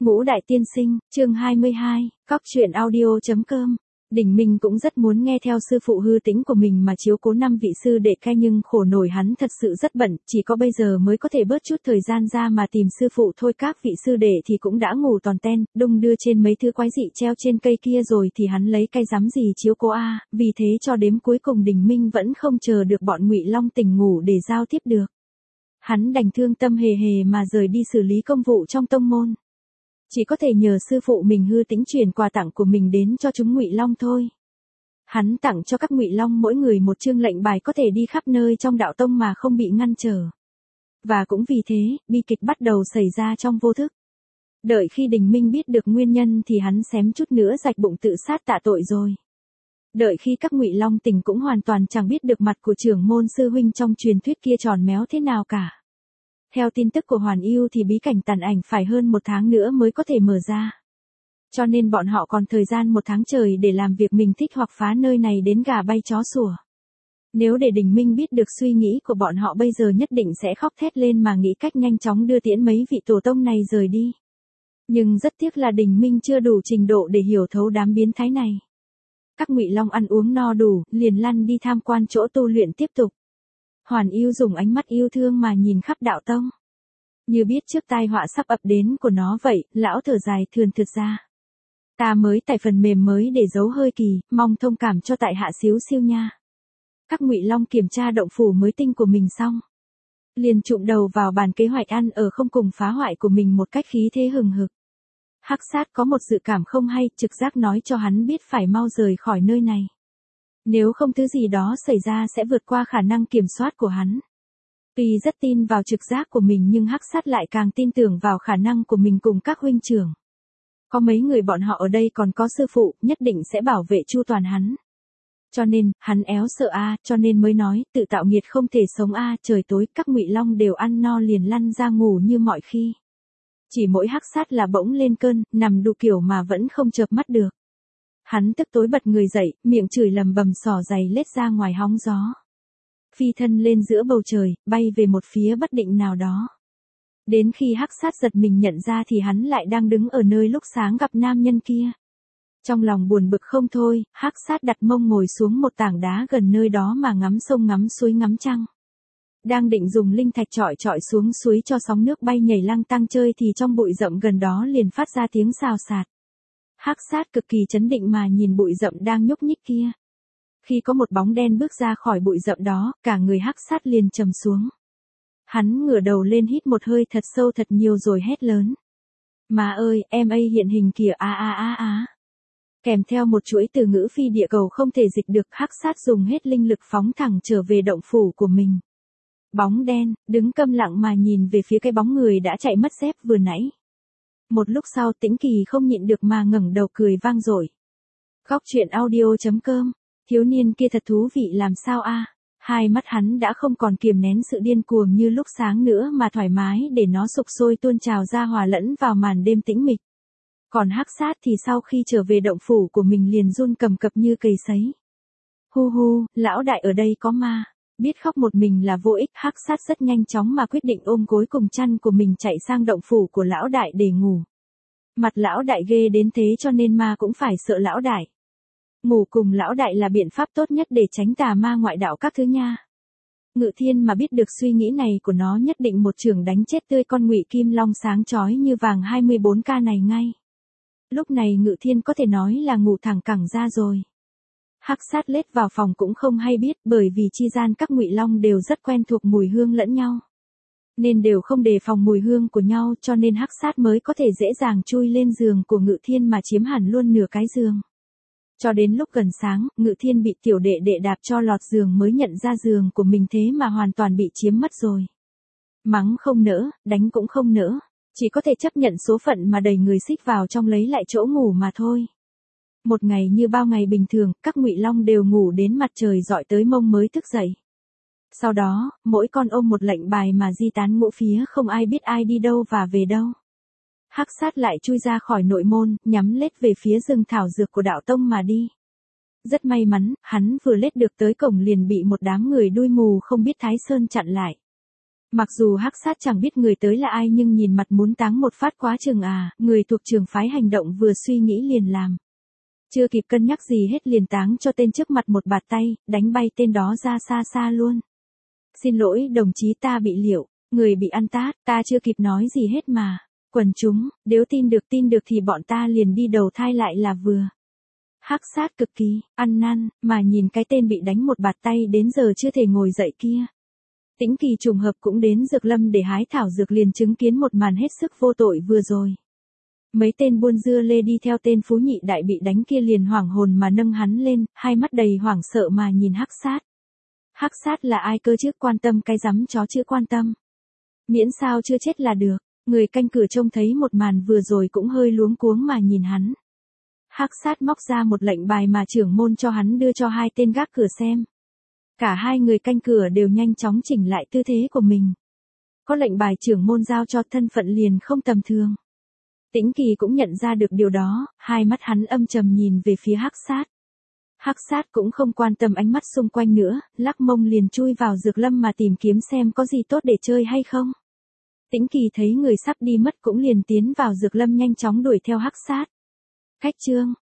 Ngũ Đại Tiên Sinh, chương 22, Cóc truyện audio.com. Đình Minh cũng rất muốn nghe theo sư phụ hư tĩnh của mình mà chiếu cố 5 vị sư đệ cai, nhưng khổ nổi hắn thật sự rất bận, chỉ có bây giờ mới có thể bớt chút thời gian ra mà tìm sư phụ thôi. Các vị sư đệ thì cũng đã ngủ toàn ten, đung đưa trên mấy thứ quái dị treo trên cây kia rồi thì hắn lấy cái dám gì chiếu cố a. Vì thế cho đến cuối cùng Đình Minh vẫn không chờ được bọn Ngụy Long tỉnh ngủ để giao tiếp được. Hắn đành thương tâm hề hề mà rời đi xử lý công vụ trong tông môn. Chỉ có thể nhờ sư phụ mình hư tĩnh truyền quà tặng của mình đến cho chúng Ngụy Long thôi. Hắn tặng cho các Ngụy Long mỗi người một chương lệnh bài có thể đi khắp nơi trong đạo tông mà không bị ngăn trở. Và cũng vì thế, bi kịch bắt đầu xảy ra trong vô thức. Đợi khi Đình Minh biết được nguyên nhân thì hắn xém chút nữa rạch bụng tự sát tạ tội rồi. Đợi khi các Ngụy Long tỉnh cũng hoàn toàn chẳng biết được mặt của trưởng môn sư huynh trong truyền thuyết kia tròn méo thế nào cả. Theo tin tức của Hoàn Yêu thì bí cảnh tàn ảnh phải hơn 1 tháng nữa mới có thể mở ra. Cho nên bọn họ còn thời gian 1 tháng trời để làm việc mình thích hoặc phá nơi này đến gà bay chó sủa. Nếu để Đình Minh biết được suy nghĩ của bọn họ bây giờ nhất định sẽ khóc thét lên mà nghĩ cách nhanh chóng đưa tiễn mấy vị tổ tông này rời đi. Nhưng rất tiếc là Đình Minh chưa đủ trình độ để hiểu thấu đám biến thái này. Các Ngụy Long ăn uống no đủ, liền lăn đi tham quan chỗ tu luyện tiếp tục. Hoàn Yêu dùng ánh mắt yêu thương mà nhìn khắp đạo tông. Như biết trước tai họa sắp ập đến của nó vậy, lão thở dài thườn thượt ra. Ta mới tải phần mềm mới để giấu hơi kỳ, mong thông cảm cho tại hạ xíu xiu nha. Các Ngụy Long kiểm tra động phủ mới tinh của mình xong. Liền chụm đầu vào bàn kế hoạch ăn ở không cùng phá hoại của mình một cách khí thế hừng hực. Hắc Sát có một dự cảm không hay, trực giác nói cho hắn biết phải mau rời khỏi nơi này. Nếu không thứ gì đó xảy ra sẽ vượt qua khả năng kiểm soát của hắn. Tuy rất tin vào trực giác của mình nhưng Hắc Sát lại càng tin tưởng vào khả năng của mình cùng các huynh trưởng. Có mấy người bọn họ ở đây còn có sư phụ, nhất định sẽ bảo vệ chu toàn hắn. Cho nên, hắn éo sợ cho nên mới nói, tự tạo nghiệt không thể sống trời tối các Ngụy Long đều ăn no liền lăn ra ngủ như mọi khi. Chỉ mỗi Hắc Sát là bỗng lên cơn, nằm đủ kiểu mà vẫn không chợp mắt được. Hắn tức tối bật người dậy, miệng chửi lầm bầm xỏ giày lết ra ngoài hóng gió. Phi thân lên giữa bầu trời, bay về một phía bất định nào đó. Đến khi Hắc Sát giật mình nhận ra thì hắn lại đang đứng ở nơi lúc sáng gặp nam nhân kia. Trong lòng buồn bực không thôi, Hắc Sát đặt mông ngồi xuống một tảng đá gần nơi đó mà ngắm sông ngắm suối ngắm trăng. Đang định dùng linh thạch chọi xuống suối cho sóng nước bay nhảy lăng tăng chơi thì trong bụi rậm gần đó liền phát ra tiếng xào xạc. Hắc Sát cực kỳ trấn định mà nhìn bụi rậm đang nhúc nhích kia. Khi có một bóng đen bước ra khỏi bụi rậm đó, cả người Hắc Sát liền trầm xuống. Hắn ngửa đầu lên hít một hơi thật sâu thật nhiều rồi hét lớn. Má ơi, em ấy hiện hình kìa Kèm theo một chuỗi từ ngữ phi địa cầu không thể dịch được, Hắc Sát dùng hết linh lực phóng thẳng trở về động phủ của mình. Bóng đen, đứng câm lặng mà nhìn về phía cái bóng người đã chạy mất dép vừa nãy. Một lúc sau Tĩnh Kỳ không nhịn được mà ngẩng đầu cười vang dội. Cóc truyện audio.com, thiếu niên kia thật thú vị làm sao Hai mắt hắn đã không còn kiềm nén sự điên cuồng như lúc sáng nữa mà thoải mái để nó sục sôi tuôn trào ra hòa lẫn vào màn đêm tĩnh mịch. Còn Hắc Sát thì sau khi trở về động phủ của mình liền run cầm cập như cầy sấy. Hu hu, lão đại ở đây có ma. Biết khóc một mình là vô ích, Hắc Sát rất nhanh chóng mà quyết định ôm gối cùng chăn của mình chạy sang động phủ của lão đại để ngủ. Mặt lão đại ghê đến thế cho nên ma cũng phải sợ lão đại. Ngủ cùng lão đại là biện pháp tốt nhất để tránh tà ma ngoại đạo các thứ nha. Ngự Thiên mà biết được suy nghĩ này của nó nhất định một chưởng đánh chết tươi con Ngụy Kim Long sáng chói như vàng 24K này ngay. Lúc này Ngự Thiên có thể nói là ngủ thẳng cẳng ra rồi. Hắc Sát lết vào phòng cũng không hay biết, bởi vì chi gian các Ngụy Long đều rất quen thuộc mùi hương lẫn nhau. Nên đều không đề phòng mùi hương của nhau cho nên Hắc Sát mới có thể dễ dàng chui lên giường của Ngự Thiên mà chiếm hẳn luôn nửa cái giường. Cho đến lúc gần sáng, Ngự Thiên bị tiểu đệ đệ đạp cho lọt giường mới nhận ra giường của mình thế mà hoàn toàn bị chiếm mất rồi. Mắng không nỡ, đánh cũng không nỡ, chỉ có thể chấp nhận số phận mà đẩy người xích vào trong lấy lại chỗ ngủ mà thôi. Một ngày như bao ngày bình thường, các Ngụy Long đều ngủ đến mặt trời rọi tới mông mới thức dậy. Sau đó, mỗi con ôm một lệnh bài mà di tán ngũ phía không ai biết ai đi đâu và về đâu. Hắc Sát lại chui ra khỏi nội môn, nhắm lết về phía rừng thảo dược của đạo tông mà đi. Rất may mắn, hắn vừa lết được tới cổng liền bị một đám người đuôi mù không biết Thái Sơn chặn lại. Mặc dù Hắc Sát chẳng biết người tới là ai nhưng nhìn mặt muốn táng một phát quá chừng người thuộc trường phái hành động vừa suy nghĩ liền làm. Chưa kịp cân nhắc gì hết liền táng cho tên trước mặt một bạt tay, đánh bay tên đó ra xa xa luôn. Xin lỗi đồng chí ta bị liệu, người bị ăn tát, ta chưa kịp nói gì hết mà. Quần chúng, nếu tin được thì bọn ta liền đi đầu thai lại là vừa. Hắc Sát cực kỳ, ăn năn, mà nhìn cái tên bị đánh một bạt tay đến giờ chưa thể ngồi dậy kia. Tĩnh Kỳ trùng hợp cũng đến dược lâm để hái thảo dược liền chứng kiến một màn hết sức vô tội vừa rồi. Mấy tên buôn dưa lê đi theo tên phú nhị đại bị đánh kia liền hoảng hồn mà nâng hắn lên, hai mắt đầy hoảng sợ mà nhìn Hắc Sát. Hắc Sát là ai cơ chứ, quan tâm cái rắm chó chưa quan tâm. Miễn sao chưa chết là được, người canh cửa trông thấy một màn vừa rồi cũng hơi luống cuống mà nhìn hắn. Hắc Sát móc ra một lệnh bài mà trưởng môn cho hắn đưa cho hai tên gác cửa xem. Cả hai người canh cửa đều nhanh chóng chỉnh lại tư thế của mình. Có lệnh bài trưởng môn giao cho thân phận liền không tầm thường. Tĩnh Kỳ cũng nhận ra được điều đó, hai mắt hắn âm trầm nhìn về phía Hắc Sát. Hắc Sát cũng không quan tâm ánh mắt xung quanh nữa, lắc mông liền chui vào dược lâm mà tìm kiếm xem có gì tốt để chơi hay không. Tĩnh Kỳ thấy người sắp đi mất cũng liền tiến vào dược lâm nhanh chóng đuổi theo Hắc Sát. Khách trương,